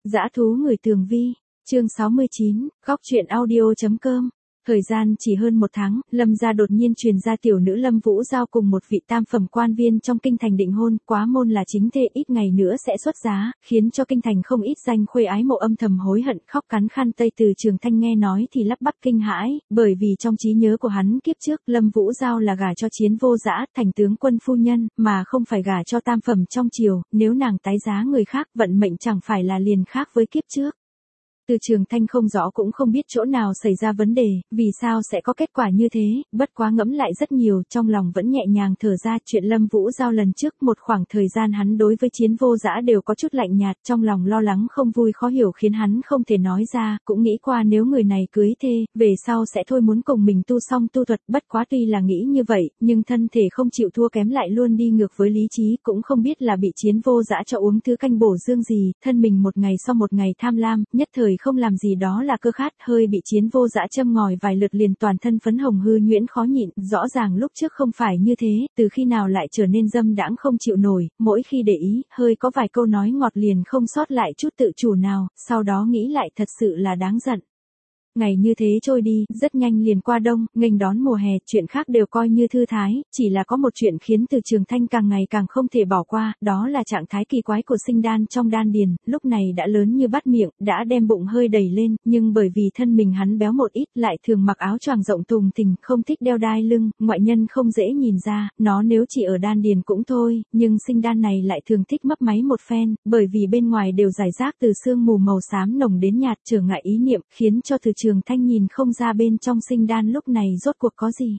Dã thú người tường vi, chương 69, góc truyện audio.com. Thời gian chỉ hơn 1 tháng, Lâm gia đột nhiên truyền ra tiểu nữ Lâm Vũ Giao cùng một vị tam phẩm quan viên trong kinh thành định hôn, quá môn là chính thê, ít ngày nữa sẽ xuất giá, khiến cho kinh thành không ít danh khuê ái mộ âm thầm hối hận, khóc cắn khăn tây. Từ Trường Thanh nghe nói thì lắp bắp kinh hãi, bởi vì trong trí nhớ của hắn kiếp trước, Lâm Vũ Giao là gả cho Chiến Vô Dã, thành tướng quân phu nhân, mà không phải gả cho tam phẩm trong triều, nếu nàng tái giá người khác, vận mệnh chẳng phải là liền khác với kiếp trước. Từ Trường Thanh không rõ cũng không biết chỗ nào xảy ra vấn đề, vì sao sẽ có kết quả như thế, bất quá ngẫm lại rất nhiều, trong lòng vẫn nhẹ nhàng thở ra. Chuyện Lâm Vũ Giao lần trước, một khoảng thời gian hắn đối với Chiến Vô Dã đều có chút lạnh nhạt, trong lòng lo lắng không vui khó hiểu khiến hắn không thể nói ra, cũng nghĩ qua nếu người này cưới thê, về sau sẽ thôi muốn cùng mình tu song tu thuật, bất quá tuy là nghĩ như vậy, nhưng thân thể không chịu thua kém lại luôn đi ngược với lý trí, cũng không biết là bị Chiến Vô Dã cho uống thứ canh bổ dương gì, thân mình một ngày sau một ngày tham lam, nhất thời không làm gì đó là cơ khát, hơi bị Chiến Vô Dã châm ngòi vài lượt liền toàn thân phấn hồng hư nhuyễn khó nhịn, rõ ràng lúc trước không phải như thế, từ khi nào lại trở nên dâm đãng không chịu nổi, mỗi khi để ý, hơi có vài câu nói ngọt liền không sót lại chút tự chủ nào, sau đó nghĩ lại thật sự là đáng giận. Ngày như thế trôi đi, rất nhanh liền qua đông, nghênh đón mùa hè, chuyện khác đều coi như thư thái, chỉ là có một chuyện khiến Từ Trường Thanh càng ngày càng không thể bỏ qua, đó là trạng thái kỳ quái của sinh đan trong đan điền, lúc này đã lớn như bát miệng, đã đem bụng hơi đẩy lên, nhưng bởi vì thân mình hắn béo một ít, lại thường mặc áo choàng rộng thùng thình, không thích đeo đai lưng, ngoại nhân không dễ nhìn ra, nó nếu chỉ ở đan điền cũng thôi, nhưng sinh đan này lại thường thích mấp máy một phen, bởi vì bên ngoài đều rải rác từ sương mù màu xám nồng đến nhạt, trở ngại ý niệm, khiến cho Từ Trường Thanh nhìn không ra bên trong sinh đan lúc này rốt cuộc có gì.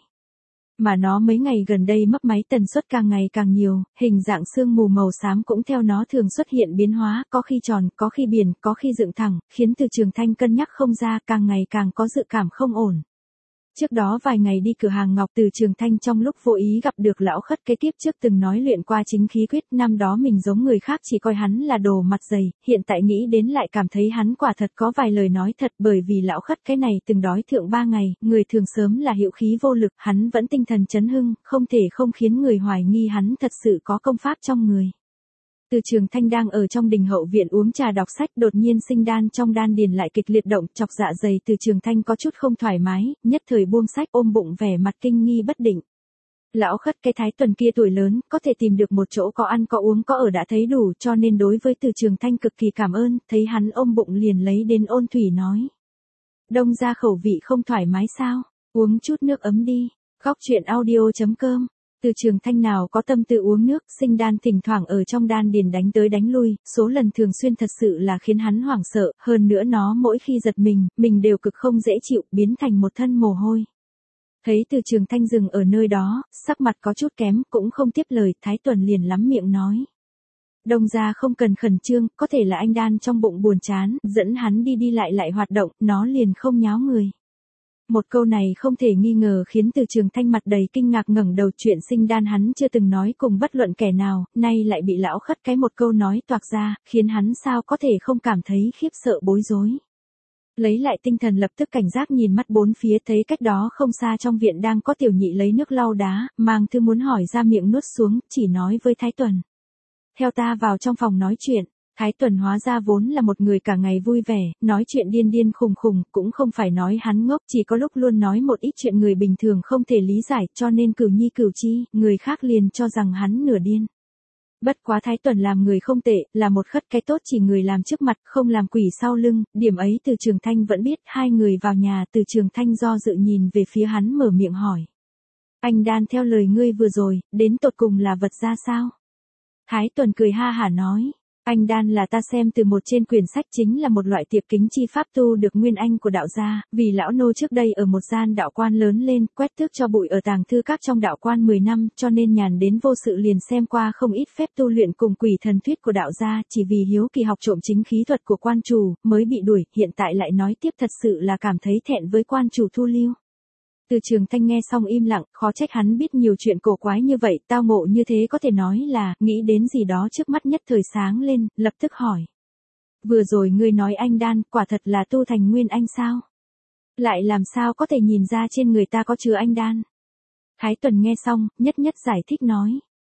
Mà nó mấy ngày gần đây mấp máy tần suất càng ngày càng nhiều, hình dạng sương mù màu xám cũng theo nó thường xuất hiện biến hóa, có khi tròn, có khi biển, có khi dựng thẳng, khiến Từ Trường Thanh cân nhắc không ra, càng ngày càng có dự cảm không ổn. Trước đó vài ngày đi cửa hàng ngọc, Từ Trường Thanh trong lúc vô ý gặp được lão khất kế tiếp trước từng nói luyện qua chính khí quyết, năm đó mình giống người khác chỉ coi hắn là đồ mặt dày, hiện tại nghĩ đến lại cảm thấy hắn quả thật có vài lời nói thật, bởi vì lão khất cái này từng đói thượng 3 ngày, người thường sớm là hiệu khí vô lực, hắn vẫn tinh thần chấn hưng, không thể không khiến người hoài nghi hắn thật sự có công pháp trong người. Từ Trường Thanh đang ở trong đình hậu viện uống trà đọc sách, đột nhiên sinh đan trong đan điền lại kịch liệt động, chọc dạ dày. Từ Trường Thanh có chút không thoải mái, nhất thời buông sách ôm bụng vẻ mặt kinh nghi bất định. Lão khất cái Thái Tuần kia tuổi lớn, có thể tìm được một chỗ có ăn có uống có ở đã thấy đủ, cho nên đối với Từ Trường Thanh cực kỳ cảm ơn, thấy hắn ôm bụng liền lấy đến ôn thủy nói. Đông ra khẩu vị không thoải mái sao, uống chút nước ấm đi, góc truyện audio.com. Từ Trường Thanh nào có tâm tư uống nước, sinh đan thỉnh thoảng ở trong đan điền đánh tới đánh lui, số lần thường xuyên thật sự là khiến hắn hoảng sợ, hơn nữa nó mỗi khi giật mình đều cực không dễ chịu, biến thành một thân mồ hôi. Thấy Từ Trường Thanh dừng ở nơi đó, sắc mặt có chút kém, cũng không tiếp lời, Thái Tuần liền lắm miệng nói. Đông gia không cần khẩn trương, có thể là anh đan trong bụng buồn chán, dẫn hắn đi lại hoạt động, nó liền không nháo người. Một câu này không thể nghi ngờ khiến Từ Trường Thanh mặt đầy kinh ngạc ngẩng đầu, chuyện sinh đan hắn chưa từng nói cùng bất luận kẻ nào, nay lại bị lão khất cái một câu nói toạc ra, khiến hắn sao có thể không cảm thấy khiếp sợ bối rối. Lấy lại tinh thần lập tức cảnh giác nhìn mắt bốn phía, thấy cách đó không xa trong viện đang có tiểu nhị lấy nước lau đá, mang thư muốn hỏi ra miệng nuốt xuống, chỉ nói với Thái Tuần. Theo ta vào trong phòng nói chuyện. Thái Tuần hóa ra vốn là một người cả ngày vui vẻ, nói chuyện điên khùng, cũng không phải nói hắn ngốc, chỉ có lúc luôn nói một ít chuyện người bình thường không thể lý giải, cho nên cửu nhi cửu chi, người khác liền cho rằng hắn nửa điên. Bất quá Thái Tuần làm người không tệ, là một khất cái tốt, chỉ người làm trước mặt, không làm quỷ sau lưng, điểm ấy Từ Trường Thanh vẫn biết. Hai người vào nhà, Từ Trường Thanh do dự nhìn về phía hắn mở miệng hỏi. Anh đan theo lời ngươi vừa rồi, đến tột cùng là vật ra sao? Thái Tuần cười ha hả nói. Anh đan là ta xem từ một trên quyển sách, chính là một loại tiệp kính chi pháp tu được nguyên anh của đạo gia, vì lão nô trước đây ở một gian đạo quan lớn lên, quét tước cho bụi ở tàng thư các trong đạo quan 10 năm, cho nên nhàn đến vô sự liền xem qua không ít phép tu luyện cùng quỷ thần thuyết của đạo gia, chỉ vì hiếu kỳ học trộm chính khí thuật của quan chủ, mới bị đuổi, hiện tại lại nói tiếp thật sự là cảm thấy thẹn với quan chủ thu lưu. Từ Trường Thanh nghe xong im lặng, khó trách hắn biết nhiều chuyện cổ quái như vậy, tao ngộ như thế, có thể nói là, nghĩ đến gì đó trước mắt nhất thời sáng lên, lập tức hỏi. Vừa rồi ngươi nói anh đan, quả thật là tu thành nguyên anh sao? Lại làm sao có thể nhìn ra trên người ta có chứa anh đan? Thái Tuần nghe xong, nhất giải thích nói.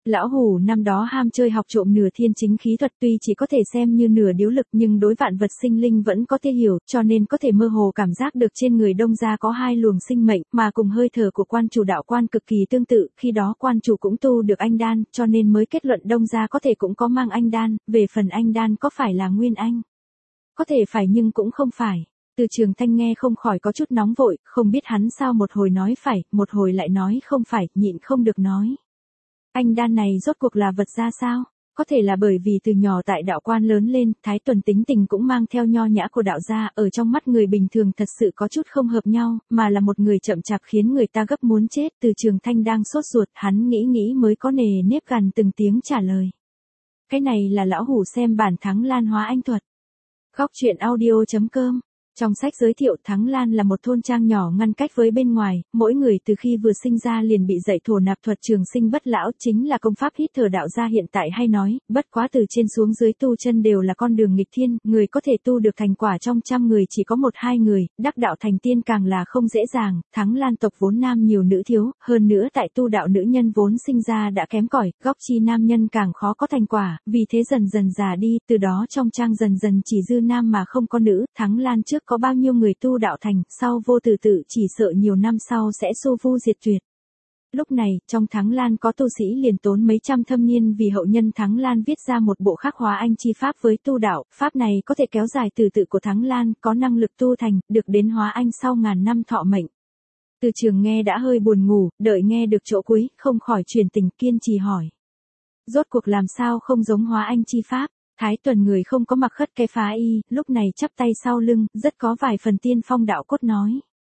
Lão Hủ năm đó ham chơi học trộm nửa thiên chính khí thuật, tuy chỉ có thể xem như nửa điếu lực nhưng đối vạn vật sinh linh vẫn có thể hiểu, cho nên có thể mơ hồ cảm giác được trên người Đông gia có hai luồng sinh mệnh, mà cùng hơi thở của quan chủ đạo quan cực kỳ tương tự, khi đó quan chủ cũng tu được anh đan, cho nên mới kết luận Đông gia có thể cũng có mang anh đan, về phần anh đan có phải là nguyên anh? Có thể phải nhưng cũng không phải. Từ Trường Thanh nghe không khỏi có chút nóng vội, không biết hắn sao một hồi nói phải, một hồi lại nói không phải, nhịn không được nói. Anh đan này rốt cuộc là vật ra sao? Có thể là bởi vì từ nhỏ tại đạo quan lớn lên, Thái Tuần tính tình cũng mang theo nho nhã của đạo gia, ở trong mắt người bình thường thật sự có chút không hợp nhau, mà là một người chậm chạp khiến người ta gấp muốn chết. Từ Trường Thanh đang sốt ruột, hắn nghĩ mới có nề nếp gằn từng tiếng trả lời. Cái này là lão hủ xem bản Thắng Lan hóa anh thuật. Góc truyện audio.com. Trong sách giới thiệu, Thắng Lan là một thôn trang nhỏ ngăn cách với bên ngoài, mỗi người từ khi vừa sinh ra liền bị dạy thổ nạp thuật trường sinh bất lão, chính là công pháp hít thở đạo gia hiện tại hay nói, bất quá từ trên xuống dưới tu chân đều là con đường nghịch thiên, người có thể tu được thành quả trong 100 người chỉ có 1-2 người, đắc đạo thành tiên càng là không dễ dàng. Thắng Lan tộc vốn nam nhiều nữ thiếu, hơn nữa tại tu đạo nữ nhân vốn sinh ra đã kém cỏi, góc chi nam nhân càng khó có thành quả, vì thế dần dần già đi, từ đó trong trang dần dần chỉ dư nam mà không có nữ. Thắng Lan trước có bao nhiêu người tu đạo thành, sau vô tử tự chỉ sợ nhiều năm sau sẽ xô vu diệt tuyệt. Lúc này, trong Thắng Lan có tu sĩ liền tốn mấy trăm thâm niên vì hậu nhân Thắng Lan viết ra một bộ khắc hóa anh chi pháp với tu đạo, pháp này có thể kéo dài tử tự của Thắng Lan, có năng lực tu thành, được đến hóa anh sau ngàn năm thọ mệnh. Từ Trường nghe đã hơi buồn ngủ, đợi nghe được chỗ cuối, không khỏi chuyển tình kiên trì hỏi. Rốt cuộc làm sao không giống hóa anh chi pháp? Thái Tuần người không có mặc khất cái phá y, lúc này chắp tay sau lưng, rất có vài phần tiên phong đạo cốt nói.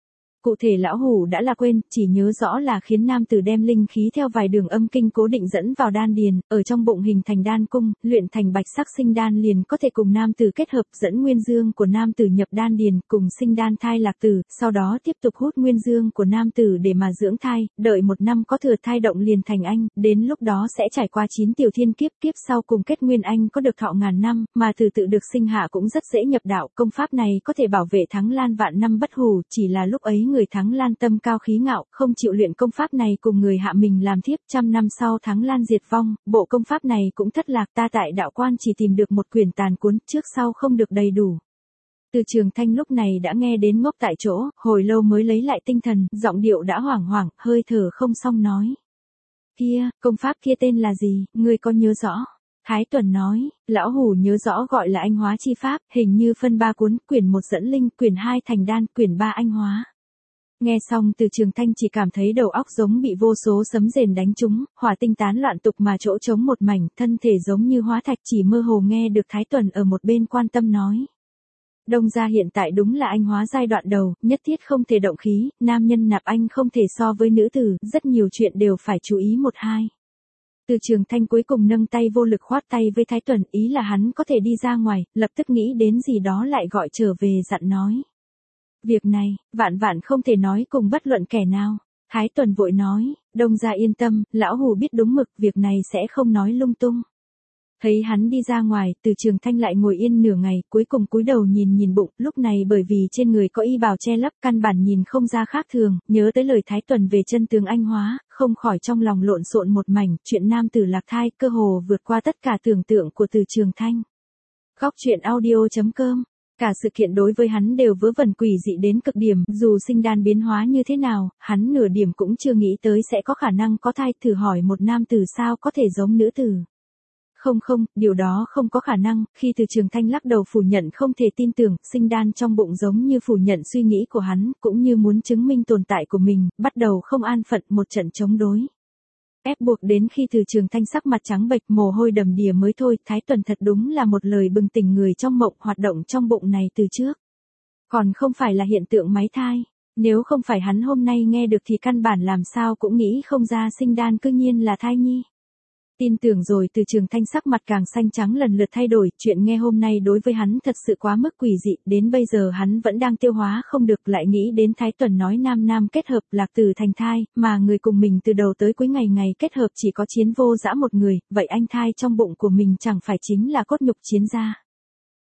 Cụ thể lão hủ đã là quên, chỉ nhớ rõ là khiến nam tử đem linh khí theo vài đường âm kinh cố định dẫn vào đan điền, ở trong bụng hình thành đan cung, luyện thành bạch sắc sinh đan liền có thể cùng nam tử kết hợp, dẫn nguyên dương của nam tử nhập đan điền, cùng sinh đan thai lạc tử, sau đó tiếp tục hút nguyên dương của nam tử để mà dưỡng thai, đợi 1 năm có thừa thai động liền thành anh, đến lúc đó sẽ trải qua 9 tiểu thiên kiếp, kiếp sau cùng kết nguyên anh có được thọ ngàn năm, mà từ tự được sinh hạ cũng rất dễ nhập đạo, công pháp này có thể bảo vệ Thắng Lan vạn năm bất hủ, chỉ là lúc ấy người Thắng Lan tâm cao khí ngạo, không chịu luyện công pháp này cùng người hạ mình làm thiếp, 100 năm sau Thắng Lan diệt vong, bộ công pháp này cũng thất lạc, ta tại đạo quan chỉ tìm được một quyển tàn cuốn, trước sau không được đầy đủ. Từ Trường Thanh lúc này đã nghe đến ngốc tại chỗ, hồi lâu mới lấy lại tinh thần, giọng điệu đã hoảng hoảng, hơi thở không xong nói. Kia, công pháp kia tên là gì, ngươi có nhớ rõ? Thái Tuần nói, lão hủ nhớ rõ gọi là anh hóa chi pháp, hình như phân 3 cuốn, quyển 1 dẫn linh, quyển 2 thành đan, quyển 3 anh hóa. Nghe xong Từ Trường Thanh chỉ cảm thấy đầu óc giống bị vô số sấm rền đánh trúng, hỏa tinh tán loạn tục mà chỗ trống một mảnh, thân thể giống như hóa thạch, chỉ mơ hồ nghe được Thái Tuần ở một bên quan tâm nói. Đông gia hiện tại đúng là anh hóa giai đoạn đầu, nhất thiết không thể động khí, nam nhân nạp anh không thể so với nữ tử, rất nhiều chuyện đều phải chú ý 1-2. Từ Trường Thanh cuối cùng nâng tay vô lực khoát tay với Thái Tuần, ý là hắn có thể đi ra ngoài, lập tức nghĩ đến gì đó lại gọi trở về dặn nói. Việc này, vạn vạn không thể nói cùng bất luận kẻ nào. Thái Tuần vội nói, Đông gia yên tâm, lão hủ biết đúng mực, việc này sẽ không nói lung tung. Thấy hắn đi ra ngoài, Từ Trường Thanh lại ngồi yên nửa ngày, cuối cùng cúi đầu nhìn bụng, lúc này bởi vì trên người có y bào che lấp, căn bản nhìn không ra khác thường, nhớ tới lời Thái Tuần về chân tướng anh hóa, không khỏi trong lòng lộn xộn một mảnh, chuyện nam tử lạc thai, cơ hồ vượt qua tất cả tưởng tượng của Từ Trường Thanh. Góc truyện audio.com. Cả sự kiện đối với hắn đều vớ vẩn quỷ dị đến cực điểm, dù sinh đan biến hóa như thế nào, hắn nửa điểm cũng chưa nghĩ tới sẽ có khả năng có thai, thử hỏi một nam tử sao có thể giống nữ tử. Không, điều đó không có khả năng, khi Từ Trường Thanh lắc đầu phủ nhận không thể tin tưởng, sinh đan trong bụng giống như phủ nhận suy nghĩ của hắn, cũng như muốn chứng minh tồn tại của mình, bắt đầu không an phận một trận chống đối. Ép buộc đến khi Từ Trường Thanh sắc mặt trắng bệch mồ hôi đầm đìa mới thôi, Thái Tuần thật đúng là một lời bừng tỉnh người trong mộng, hoạt động trong bụng này từ trước. Còn không phải là hiện tượng máy thai, nếu không phải hắn hôm nay nghe được thì căn bản làm sao cũng nghĩ không ra sinh đan cư nhiên là thai nhi. Tin tưởng rồi. Từ Trường Thanh sắc mặt càng xanh trắng lần lượt thay đổi, chuyện nghe hôm nay đối với hắn thật sự quá mức quỷ dị, đến bây giờ hắn vẫn đang tiêu hóa không được, lại nghĩ đến Thái Tuần nói nam kết hợp, lạc tử thành thai, mà người cùng mình từ đầu tới cuối ngày kết hợp chỉ có Chiến Vô Dã một người, vậy anh thai trong bụng của mình chẳng phải chính là cốt nhục Chiến gia.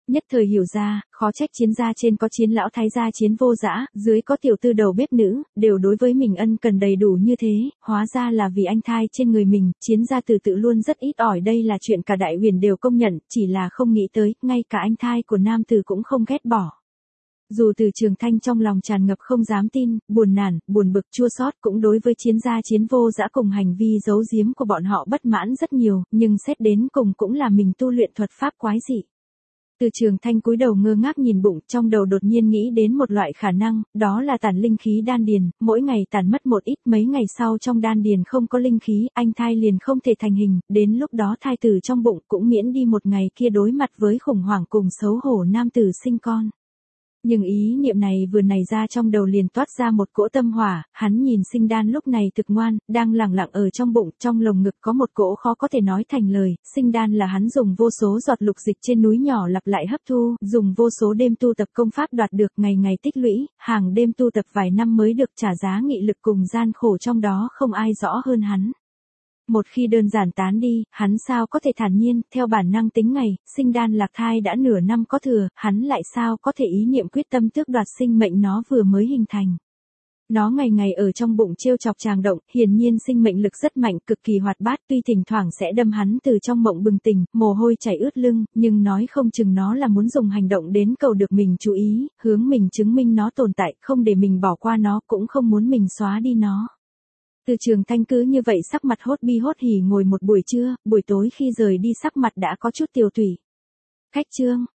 Nhất thời hiểu ra, khó trách chiến gia trên có chiến lão thái gia Chiến Vô Dã, dưới có tiểu tư đầu bếp nữ, đều đối với mình ân cần đầy đủ như thế, hóa ra là vì anh thai trên người mình, chiến gia từ tự luôn rất ít ỏi, đây là chuyện cả đại huyền đều công nhận, chỉ là không nghĩ tới, ngay cả anh thai của nam tử cũng không ghét bỏ. Dù Từ Trường Thanh trong lòng tràn ngập không dám tin, buồn nản, buồn bực chua xót cũng đối với chiến gia Chiến Vô Dã cùng hành vi giấu giếm của bọn họ bất mãn rất nhiều, nhưng xét đến cùng cũng là mình tu luyện thuật pháp quái dị. Từ Trường Thanh cúi đầu ngơ ngác nhìn bụng, trong đầu đột nhiên nghĩ đến một loại khả năng, đó là tản linh khí đan điền, mỗi ngày tản mất một ít, mấy ngày sau trong đan điền không có linh khí, anh thai liền không thể thành hình, đến lúc đó thai tử trong bụng cũng miễn đi một ngày kia đối mặt với khủng hoảng cùng xấu hổ nam tử sinh con. Nhưng ý niệm này vừa nảy ra trong đầu liền toát ra một cỗ tâm hỏa, hắn nhìn sinh đan lúc này thực ngoan, đang lẳng lặng ở trong bụng, trong lồng ngực có một cỗ khó có thể nói thành lời, sinh đan là hắn dùng vô số giọt lục dịch trên núi nhỏ lặp lại hấp thu, dùng vô số đêm tu tập công pháp đoạt được, ngày ngày tích lũy, hàng đêm tu tập vài năm mới được trả giá, nghị lực cùng gian khổ trong đó không ai rõ hơn hắn. Một khi đơn giản tán đi, hắn sao có thể thản nhiên, theo bản năng tính ngày, sinh đan lạc thai đã nửa năm có thừa, hắn lại sao có thể ý niệm quyết tâm tước đoạt sinh mệnh nó vừa mới hình thành. Nó ngày ngày ở trong bụng trêu chọc tràng động, hiển nhiên sinh mệnh lực rất mạnh, cực kỳ hoạt bát, tuy thỉnh thoảng sẽ đâm hắn từ trong mộng bừng tỉnh, mồ hôi chảy ướt lưng, nhưng nói không chừng nó là muốn dùng hành động đến cầu được mình chú ý, hướng mình chứng minh nó tồn tại, không để mình bỏ qua nó, cũng không muốn mình xóa đi nó. Từ Trường Thanh cứ như vậy sắc mặt hốt bi hốt hỉ ngồi một buổi trưa, buổi tối khi rời đi sắc mặt đã có chút tiều tụy. Khách trương,